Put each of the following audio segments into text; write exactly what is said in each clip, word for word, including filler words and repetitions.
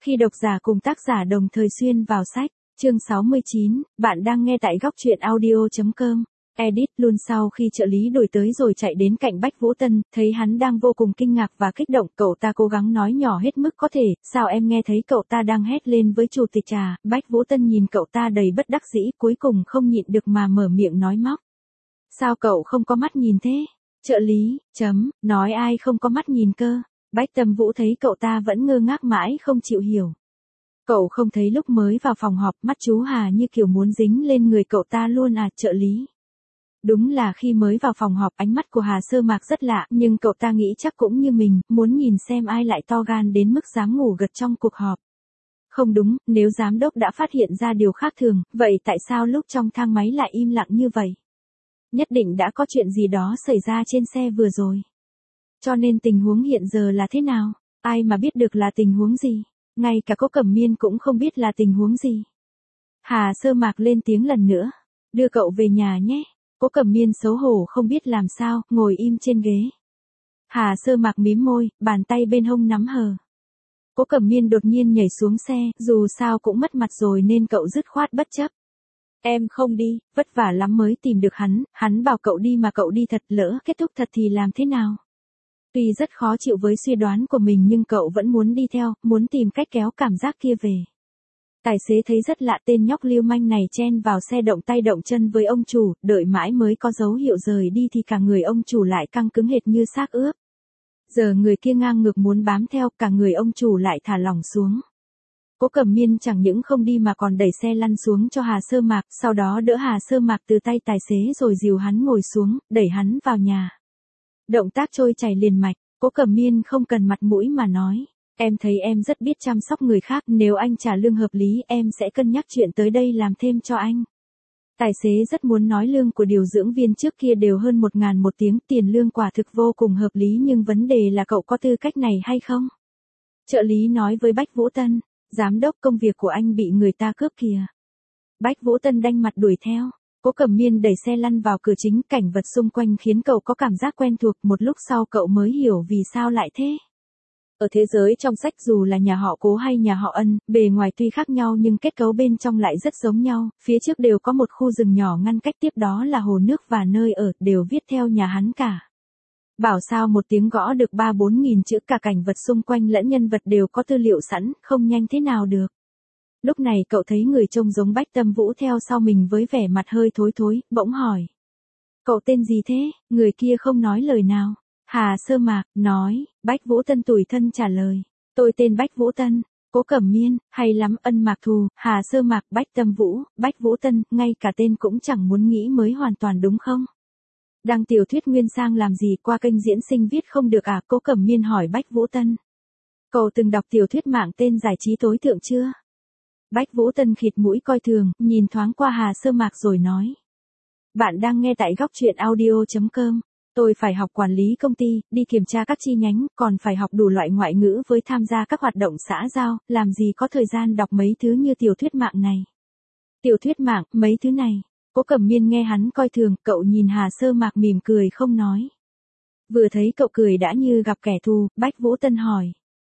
Khi độc giả cùng tác giả đồng thời xuyên vào sách, chương sáu mươi chín, bạn đang nghe tại góc truyện audio chấm com. Edit luôn sau khi trợ lý đổi tới rồi chạy đến cạnh Bách Vũ Tân, thấy hắn đang vô cùng kinh ngạc và kích động, cậu ta cố gắng nói nhỏ hết mức có thể, sao em nghe thấy cậu ta đang hét lên với chủ tịch trà. Bách Vũ Tân nhìn cậu ta đầy bất đắc dĩ, cuối cùng không nhịn được mà mở miệng nói móc. Sao cậu không có mắt nhìn thế? Trợ lý, chấm, nói ai không có mắt nhìn cơ? Bách Tâm Vũ thấy cậu ta vẫn ngơ ngác mãi không chịu hiểu. Cậu không thấy lúc mới vào phòng họp mắt chú Hà như kiểu muốn dính lên người cậu ta luôn à, trợ lý. Đúng là khi mới vào phòng họp ánh mắt của Hà Sơ Mạc rất lạ, nhưng cậu ta nghĩ chắc cũng như mình, muốn nhìn xem ai lại to gan đến mức dám ngủ gật trong cuộc họp. Không đúng, nếu giám đốc đã phát hiện ra điều khác thường, vậy tại sao lúc trong thang máy lại im lặng như vậy? Nhất định đã có chuyện gì đó xảy ra trên xe vừa rồi. Cho nên tình huống hiện giờ là thế nào? Ai mà biết được là tình huống gì? Ngay cả Cố Cẩm Miên cũng không biết là tình huống gì. Hà Sơ Mạc lên tiếng lần nữa. Đưa cậu về nhà nhé. Cố Cẩm Miên xấu hổ không biết làm sao, ngồi im trên ghế. Hà Sơ Mạc mím môi, bàn tay bên hông nắm hờ. Cố Cẩm Miên đột nhiên nhảy xuống xe, dù sao cũng mất mặt rồi nên cậu dứt khoát bất chấp. Em không đi, vất vả lắm mới tìm được hắn, hắn bảo cậu đi mà cậu đi thật, lỡ kết thúc thật thì làm thế nào? Tuy rất khó chịu với suy đoán của mình nhưng cậu vẫn muốn đi theo, muốn tìm cách kéo cảm giác kia về. Tài xế thấy rất lạ, tên nhóc lưu manh này chen vào xe động tay động chân với ông chủ, đợi mãi mới có dấu hiệu rời đi thì cả người ông chủ lại căng cứng hệt như xác ướp. Giờ người kia ngang ngược muốn bám theo, cả người ông chủ lại thả lỏng xuống. Cố Cẩm Miên chẳng những không đi mà còn đẩy xe lăn xuống cho Hà Sơ Mạc, sau đó đỡ Hà Sơ Mạc từ tay tài xế rồi dìu hắn ngồi xuống, đẩy hắn vào nhà. Động tác trôi chảy liền mạch, Cố Cẩm Miên không cần mặt mũi mà nói. Em thấy em rất biết chăm sóc người khác, nếu anh trả lương hợp lý em sẽ cân nhắc chuyện tới đây làm thêm cho anh. Tài xế rất muốn nói lương của điều dưỡng viên trước kia đều hơn một ngàn một tiếng, tiền lương quả thực vô cùng hợp lý nhưng vấn đề là cậu có tư cách này hay không? Trợ lý nói với Bách Vũ Tân, giám đốc công việc của anh bị người ta cướp kìa. Bách Vũ Tân đanh mặt đuổi theo. Cố Cẩm Miên đẩy xe lăn vào cửa chính, cảnh vật xung quanh khiến cậu có cảm giác quen thuộc, một lúc sau cậu mới hiểu vì sao lại thế. Ở thế giới trong sách dù là nhà họ Cố hay nhà họ Ân, bề ngoài tuy khác nhau nhưng kết cấu bên trong lại rất giống nhau, phía trước đều có một khu rừng nhỏ ngăn cách, tiếp đó là hồ nước và nơi ở, đều viết theo nhà hắn cả. Bảo sao một tiếng gõ được ba bốn nghìn chữ, cả cảnh vật xung quanh lẫn nhân vật đều có tư liệu sẵn, không nhanh thế nào được. Lúc này cậu thấy người trông giống Bách Tâm Vũ theo sau mình với vẻ mặt hơi thối thối, bỗng hỏi. Cậu tên gì thế? Người kia không nói lời nào. Hà Sơ Mạc, nói, Bách Vũ Tân tủi thân trả lời. Tôi tên Bách Vũ Tân. Cố Cẩm Miên, hay lắm, Ân Mạc Thù, Hà Sơ Mạc, Bách Tâm Vũ, Bách Vũ Tân, ngay cả tên cũng chẳng muốn nghĩ mới hoàn toàn đúng không? Đăng tiểu thuyết nguyên sang làm gì, qua kênh diễn sinh viết không được à? Cố Cẩm Miên hỏi Bách Vũ Tân. Cậu từng đọc tiểu thuyết mạng tên giải trí tối thượng chưa? Bách Vũ Tân khịt mũi coi thường, nhìn thoáng qua Hà Sơ Mạc rồi nói. Bạn đang nghe tại góc truyện audio chấm com. Tôi phải học quản lý công ty, đi kiểm tra các chi nhánh, còn phải học đủ loại ngoại ngữ với tham gia các hoạt động xã giao, làm gì có thời gian đọc mấy thứ như tiểu thuyết mạng này. Tiểu thuyết mạng, mấy thứ này. Cố Cẩm Miên nghe hắn coi thường, cậu nhìn Hà Sơ Mạc mỉm cười không nói. Vừa thấy cậu cười đã như gặp kẻ thù, Bách Vũ Tân hỏi.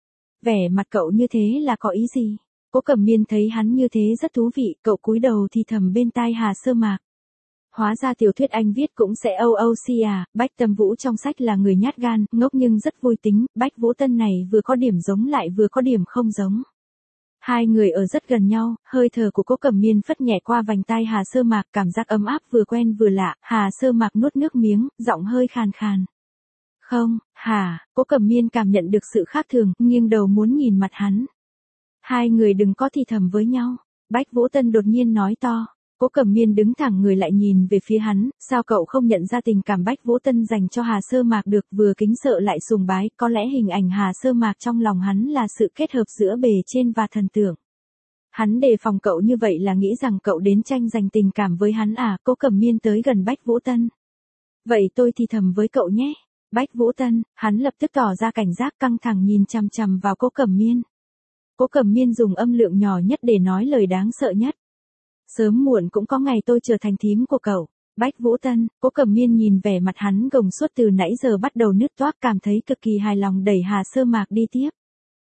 Vẻ mặt cậu như thế là có ý gì? Cố Cẩm Miên thấy hắn như thế rất thú vị, cậu cúi đầu thì thầm bên tai Hà Sơ Mạc. Hóa ra tiểu thuyết anh viết cũng sẽ âu âu xi à, Bách Tâm Vũ trong sách là người nhát gan, ngốc nhưng rất vui tính, Bách Vũ Tân này vừa có điểm giống lại vừa có điểm không giống. Hai người ở rất gần nhau, hơi thở của Cố Cẩm Miên phất nhẹ qua vành tai Hà Sơ Mạc, cảm giác ấm áp vừa quen vừa lạ, Hà Sơ Mạc nuốt nước miếng, giọng hơi khàn khàn. Không, hả, Cố Cẩm Miên cảm nhận được sự khác thường, nghiêng đầu muốn nhìn mặt hắn. Hai người đừng có thì thầm với nhau, Bách Vũ Tân đột nhiên nói to. Cố Cẩm Miên đứng thẳng người lại nhìn về phía hắn, sao cậu không nhận ra tình cảm Bách Vũ Tân dành cho Hà Sơ Mạc được, vừa kính sợ lại sùng bái, có lẽ hình ảnh Hà Sơ Mạc trong lòng hắn là sự kết hợp giữa bề trên và thần tượng. Hắn đề phòng cậu như vậy là nghĩ rằng cậu đến tranh giành tình cảm với hắn à? Cố Cẩm Miên tới gần Bách Vũ Tân. Vậy tôi thì thầm với cậu nhé. Bách Vũ Tân, hắn lập tức tỏ ra cảnh giác, căng thẳng nhìn chằm chằm vào Cố Cẩm Miên. Cố Cẩm Miên dùng âm lượng nhỏ nhất để nói lời đáng sợ nhất. Sớm muộn cũng có ngày tôi trở thành thím của cậu. Bách Vũ Tân, Cố Cẩm Miên nhìn vẻ mặt hắn gồng suốt từ nãy giờ bắt đầu nứt toác, cảm thấy cực kỳ hài lòng, đẩy Hà Sơ Mạc đi tiếp.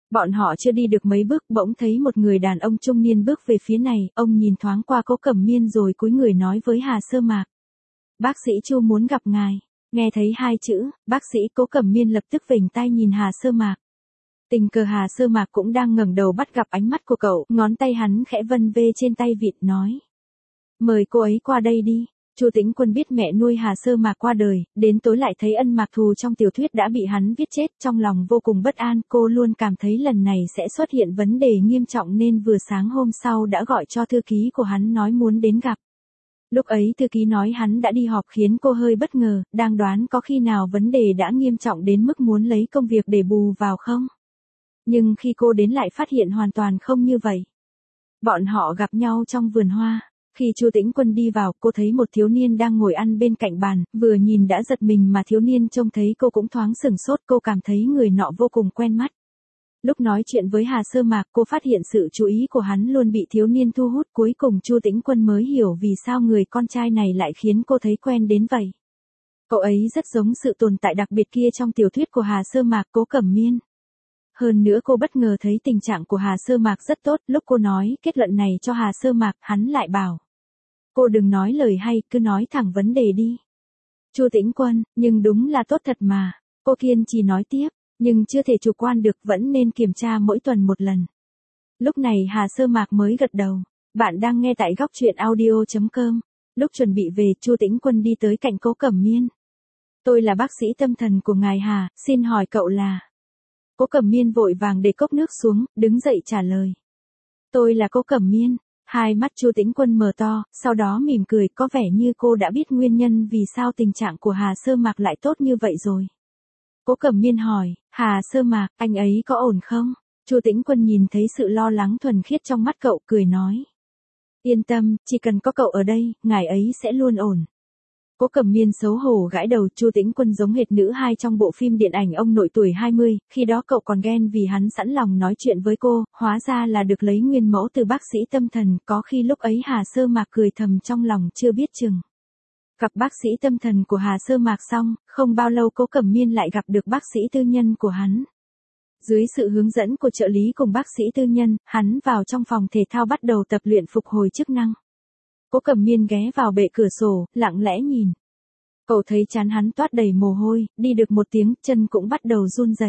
Bọn họ chưa đi được mấy bước bỗng thấy một người đàn ông trung niên bước về phía này, ông nhìn thoáng qua Cố Cẩm Miên rồi cúi người nói với Hà Sơ Mạc. Bác sĩ Chu muốn gặp ngài. Nghe thấy hai chữ, bác sĩ Cố Cẩm Miên lập tức vểnh tai nhìn Hà Sơ Mạc. Tình cờ Hà Sơ Mạc cũng đang ngẩng đầu bắt gặp ánh mắt của cậu, ngón tay hắn khẽ vân vê trên tay vịt nói. Mời cô ấy qua đây đi. Chu Tĩnh Quân biết mẹ nuôi Hà Sơ Mạc qua đời, đến tối lại thấy ân mạc thù trong tiểu thuyết đã bị hắn viết chết, trong lòng vô cùng bất an, cô luôn cảm thấy lần này sẽ xuất hiện vấn đề nghiêm trọng nên vừa sáng hôm sau đã gọi cho thư ký của hắn nói muốn đến gặp. Lúc ấy thư ký nói hắn đã đi họp khiến cô hơi bất ngờ, đang đoán có khi nào vấn đề đã nghiêm trọng đến mức muốn lấy công việc để bù vào không? Nhưng khi cô đến lại phát hiện hoàn toàn không như vậy. Bọn họ gặp nhau trong vườn hoa. Khi Chu Tĩnh Quân đi vào, cô thấy một thiếu niên đang ngồi ăn bên cạnh bàn, vừa nhìn đã giật mình mà thiếu niên trông thấy cô cũng thoáng sửng sốt, cô cảm thấy người nọ vô cùng quen mắt. Lúc nói chuyện với Hà Sơ Mạc, cô phát hiện sự chú ý của hắn luôn bị thiếu niên thu hút, cuối cùng Chu Tĩnh Quân mới hiểu vì sao người con trai này lại khiến cô thấy quen đến vậy. Cậu ấy rất giống sự tồn tại đặc biệt kia trong tiểu thuyết của Hà Sơ Mạc, Cố Cẩm Miên. Hơn nữa cô bất ngờ thấy tình trạng của Hà Sơ Mạc rất tốt, lúc cô nói kết luận này cho Hà Sơ Mạc, hắn lại bảo. Cô đừng nói lời hay, cứ nói thẳng vấn đề đi. Chu Tĩnh Quân, nhưng đúng là tốt thật mà. Cô kiên trì nói tiếp, nhưng chưa thể chủ quan được, vẫn nên kiểm tra mỗi tuần một lần. Lúc này Hà Sơ Mạc mới gật đầu. Bạn đang nghe tại góc truyện audio chấm com. Lúc chuẩn bị về, Chu Tĩnh Quân đi tới cạnh Cố Cẩm Miên. Tôi là bác sĩ tâm thần của ngài Hà, xin hỏi cậu là... Cố Cẩm Miên vội vàng để cốc nước xuống, đứng dậy trả lời. Tôi là Cố Cẩm Miên. Hai mắt Chu Tĩnh Quân mở to, sau đó mỉm cười, có vẻ như cô đã biết nguyên nhân vì sao tình trạng của Hà Sơ Mạc lại tốt như vậy rồi. Cố Cẩm Miên hỏi, Hà Sơ Mạc, anh ấy có ổn không? Chu Tĩnh Quân nhìn thấy sự lo lắng thuần khiết trong mắt cậu, cười nói. Yên tâm, chỉ cần có cậu ở đây, ngài ấy sẽ luôn ổn. Cố Cẩm Miên xấu hổ gãi đầu, Chu Tĩnh Quân giống hệt nữ hai trong bộ phim điện ảnh ông nội tuổi hai mươi, khi đó cậu còn ghen vì hắn sẵn lòng nói chuyện với cô, hóa ra là được lấy nguyên mẫu từ bác sĩ tâm thần, có khi lúc ấy Hà Sơ Mạc cười thầm trong lòng chưa biết chừng. Gặp bác sĩ tâm thần của Hà Sơ Mạc xong, không bao lâu Cố Cẩm Miên lại gặp được bác sĩ tư nhân của hắn. Dưới sự hướng dẫn của trợ lý cùng bác sĩ tư nhân, hắn vào trong phòng thể thao bắt đầu tập luyện phục hồi chức năng. Cố Cẩm Miên ghé vào bệ cửa sổ, lặng lẽ nhìn. Cậu thấy trán hắn toát đầy mồ hôi, đi được một tiếng, chân cũng bắt đầu run rẩy.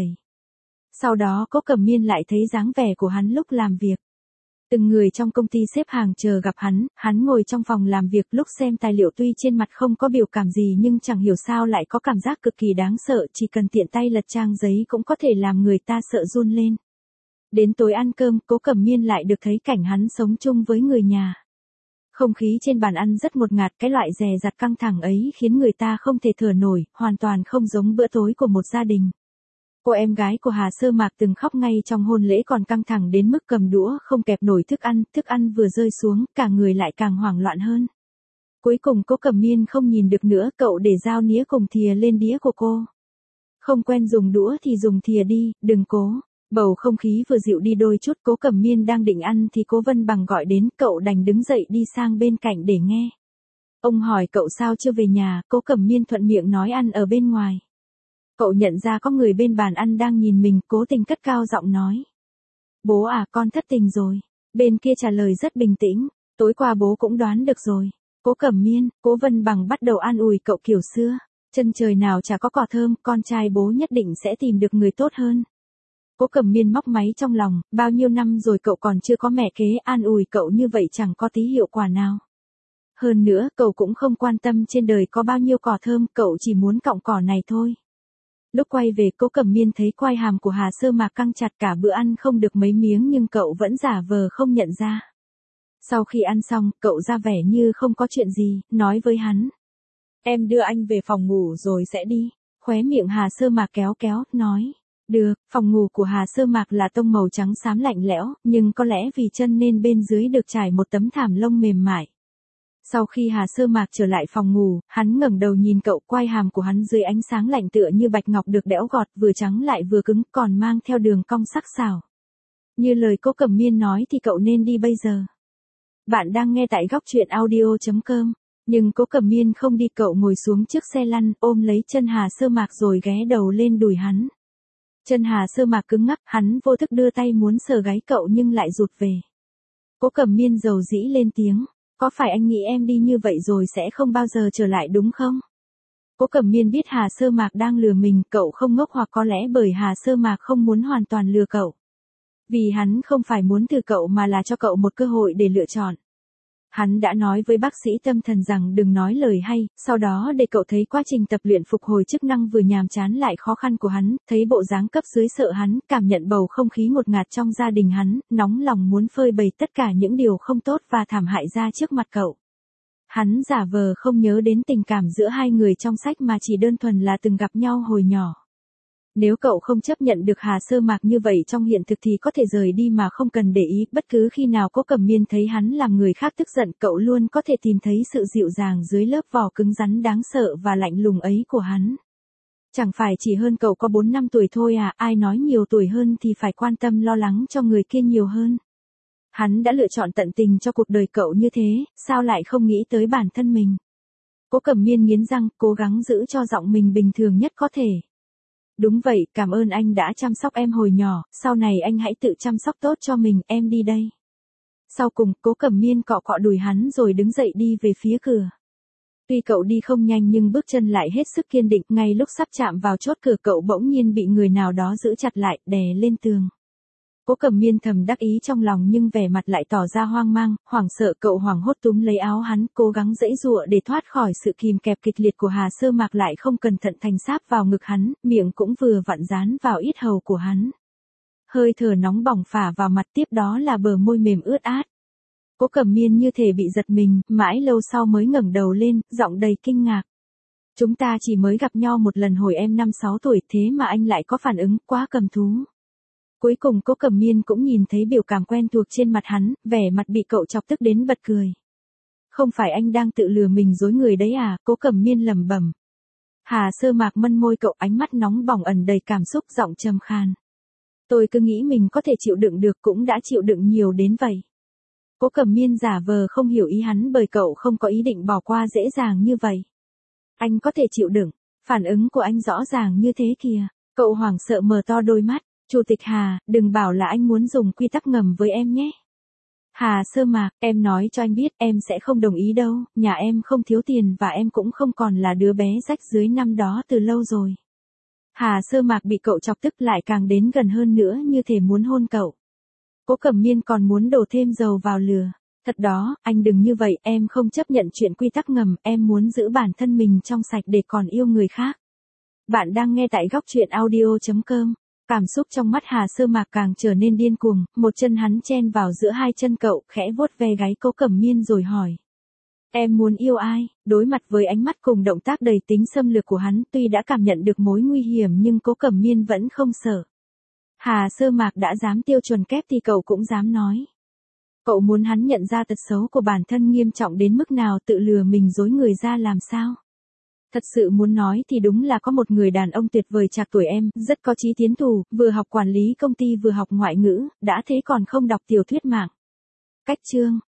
Sau đó Cố Cẩm Miên lại thấy dáng vẻ của hắn lúc làm việc. Từng người trong công ty xếp hàng chờ gặp hắn, hắn ngồi trong phòng làm việc lúc xem tài liệu tuy trên mặt không có biểu cảm gì nhưng chẳng hiểu sao lại có cảm giác cực kỳ đáng sợ, chỉ cần tiện tay lật trang giấy cũng có thể làm người ta sợ run lên. Đến tối ăn cơm, Cố Cẩm Miên lại được thấy cảnh hắn sống chung với người nhà. Không khí trên bàn ăn rất ngột ngạt, cái loại dè dặt căng thẳng ấy khiến người ta không thể thở nổi, hoàn toàn không giống bữa tối của một gia đình. Cô em gái của Hà Sơ Mạc từng khóc ngay trong hôn lễ còn căng thẳng đến mức cầm đũa không kẹp nổi thức ăn, thức ăn vừa rơi xuống, cả người lại càng hoảng loạn hơn. Cuối cùng Cố Cẩm Miên không nhìn được nữa, cậu để dao nĩa cùng thìa lên đĩa của cô. Không quen dùng đũa thì dùng thìa đi, đừng cố. Bầu không khí vừa dịu đi đôi chút, Cố Cẩm Miên đang định ăn thì Cố Vân Bằng gọi đến, cậu đành đứng dậy đi sang bên cạnh để nghe. Ông hỏi cậu sao chưa về nhà, Cố Cẩm Miên thuận miệng nói ăn ở bên ngoài. Cậu nhận ra có người bên bàn ăn đang nhìn mình, cố tình cất cao giọng nói. Bố à, con thất tình rồi. Bên kia trả lời rất bình tĩnh, tối qua bố cũng đoán được rồi. Cố Cẩm Miên, Cố Vân Bằng bắt đầu an ủi cậu kiểu xưa. Chân trời nào chả có cỏ thơm, con trai bố nhất định sẽ tìm được người tốt hơn. Cố Cẩm Miên móc máy trong lòng, bao nhiêu năm rồi cậu còn chưa có mẹ kế, an ủi cậu như vậy chẳng có tí hiệu quả nào. Hơn nữa, cậu cũng không quan tâm trên đời có bao nhiêu cỏ thơm, cậu chỉ muốn cọng cỏ này thôi. Lúc quay về, Cố Cẩm Miên thấy quai hàm của Hà Sơ Mạc căng chặt, cả bữa ăn không được mấy miếng nhưng cậu vẫn giả vờ không nhận ra. Sau khi ăn xong, cậu ra vẻ như không có chuyện gì, nói với hắn. Em đưa anh về phòng ngủ rồi sẽ đi. Khóe miệng Hà Sơ Mạc kéo kéo, nói. Được, phòng ngủ của Hà Sơ Mạc là tông màu trắng xám lạnh lẽo, nhưng có lẽ vì chân nên bên dưới được trải một tấm thảm lông mềm mại. Sau khi Hà Sơ Mạc trở lại phòng ngủ, hắn ngẩng đầu nhìn cậu, quai hàm của hắn dưới ánh sáng lạnh tựa như bạch ngọc được đẽo gọt, vừa trắng lại vừa cứng, còn mang theo đường cong sắc sảo. Như lời Cố Cẩm Miên nói thì cậu nên đi bây giờ. Bạn đang nghe tại góc truyện audio chấm com, nhưng Cố Cẩm Miên không đi, cậu ngồi xuống chiếc xe lăn, ôm lấy chân Hà Sơ Mạc rồi ghé đầu lên đùi hắn. Chân Hà Sơ Mạc cứng ngắc, hắn vô thức đưa tay muốn sờ gáy cậu nhưng lại rụt về. Cố Cẩm Miên dầu dĩ lên tiếng, có phải anh nghĩ em đi như vậy rồi sẽ không bao giờ trở lại đúng không? Cố Cẩm Miên biết Hà Sơ Mạc đang lừa mình, cậu không ngốc, hoặc có lẽ bởi Hà Sơ Mạc không muốn hoàn toàn lừa cậu. Vì hắn không phải muốn từ cậu mà là cho cậu một cơ hội để lựa chọn. Hắn đã nói với bác sĩ tâm thần rằng đừng nói lời hay, sau đó để cậu thấy quá trình tập luyện phục hồi chức năng vừa nhàm chán lại khó khăn của hắn, thấy bộ dáng cấp dưới sợ hắn, cảm nhận bầu không khí ngột ngạt trong gia đình hắn, nóng lòng muốn phơi bày tất cả những điều không tốt và thảm hại ra trước mặt cậu. Hắn giả vờ không nhớ đến tình cảm giữa hai người trong sách mà chỉ đơn thuần là từng gặp nhau hồi nhỏ. Nếu cậu không chấp nhận được Hà Sơ Mạc như vậy trong hiện thực thì có thể rời đi mà không cần để ý, bất cứ khi nào Cố Cẩm Miên thấy hắn làm người khác tức giận, cậu luôn có thể tìm thấy sự dịu dàng dưới lớp vỏ cứng rắn đáng sợ và lạnh lùng ấy của hắn. Chẳng phải chỉ hơn cậu có bốn năm tuổi thôi à, ai nói nhiều tuổi hơn thì phải quan tâm lo lắng cho người kia nhiều hơn. Hắn đã lựa chọn tận tình cho cuộc đời cậu như thế, sao lại không nghĩ tới bản thân mình? Cố Cẩm Miên nghiến răng, cố gắng giữ cho giọng mình bình thường nhất có thể. Đúng vậy, cảm ơn anh đã chăm sóc em hồi nhỏ, sau này anh hãy tự chăm sóc tốt cho mình, em đi đây. Sau cùng, Cố Cẩm Miên cọ cọ đùi hắn rồi đứng dậy đi về phía cửa. Tuy cậu đi không nhanh nhưng bước chân lại hết sức kiên định, ngay lúc sắp chạm vào chốt cửa cậu bỗng nhiên bị người nào đó giữ chặt lại, đè lên tường. Cố Cẩm Miên thầm đắc ý trong lòng nhưng vẻ mặt lại tỏ ra hoang mang, hoảng sợ, cậu hoảng hốt túm lấy áo hắn, cố gắng giãy giụa để thoát khỏi sự kìm kẹp kịch liệt của Hà Sơ Mạc, lại không cẩn thận thành sáp vào ngực hắn, miệng cũng vừa vặn dán vào yết hầu của hắn. Hơi thở nóng bỏng phả vào mặt, tiếp đó là bờ môi mềm ướt át. Cố Cẩm Miên như thể bị giật mình, mãi lâu sau mới ngẩng đầu lên, giọng đầy kinh ngạc. Chúng ta chỉ mới gặp nhau một lần hồi em năm sáu tuổi, thế mà anh lại có phản ứng, quá cầm thú. Cuối cùng Cố Cẩm Miên cũng nhìn thấy biểu cảm quen thuộc trên mặt hắn, vẻ mặt bị cậu chọc tức đến bật cười. Không phải anh đang tự lừa mình dối người đấy à, Cố Cẩm Miên lẩm bẩm. Hà Sơ Mạc mân môi cậu, ánh mắt nóng bỏng ẩn đầy cảm xúc, giọng trầm khan. Tôi cứ nghĩ mình có thể chịu đựng được, cũng đã chịu đựng nhiều đến vậy. Cố Cẩm Miên giả vờ không hiểu ý hắn bởi cậu không có ý định bỏ qua dễ dàng như vậy. Anh có thể chịu đựng, phản ứng của anh rõ ràng như thế kìa. Cậu hoảng sợ mở to đôi mắt. Chủ tịch Hà, đừng bảo là anh muốn dùng quy tắc ngầm với em nhé. Hà Sơ Mạc, em nói cho anh biết em sẽ không đồng ý đâu, nhà em không thiếu tiền và em cũng không còn là đứa bé rách rưới năm đó từ lâu rồi. Hà Sơ Mạc bị cậu chọc tức lại càng đến gần hơn nữa như thể muốn hôn cậu. Cố Cẩm Miên còn muốn đổ thêm dầu vào lửa. Thật đó, anh đừng như vậy, em không chấp nhận chuyện quy tắc ngầm, em muốn giữ bản thân mình trong sạch để còn yêu người khác. Bạn đang nghe tại góc truyện audio chấm com. Cảm xúc trong mắt Hà Sơ Mạc càng trở nên điên cuồng, một chân hắn chen vào giữa hai chân cậu, khẽ vuốt ve gáy Cố Cẩm Miên rồi hỏi. Em muốn yêu ai? Đối mặt với ánh mắt cùng động tác đầy tính xâm lược của hắn, tuy đã cảm nhận được mối nguy hiểm nhưng Cố Cẩm Miên vẫn không sợ. Hà Sơ Mạc đã dám tiêu chuẩn kép thì cậu cũng dám nói. Cậu muốn hắn nhận ra tật xấu của bản thân nghiêm trọng đến mức nào, tự lừa mình dối người ra làm sao? Thật sự muốn nói thì đúng là có một người đàn ông tuyệt vời trạc tuổi em, rất có chí tiến thủ, vừa học quản lý công ty vừa học ngoại ngữ, đã thế còn không đọc tiểu thuyết mạng. Cách chương